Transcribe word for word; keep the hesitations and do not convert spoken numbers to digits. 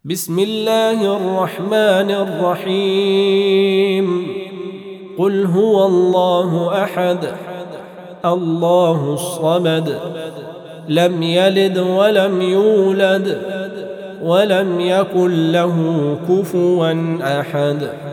بسم الله الرحمن الرحيم قل هو الله أحد الله الصمد لم يلد ولم يولد ولم يكن له كفوا أحد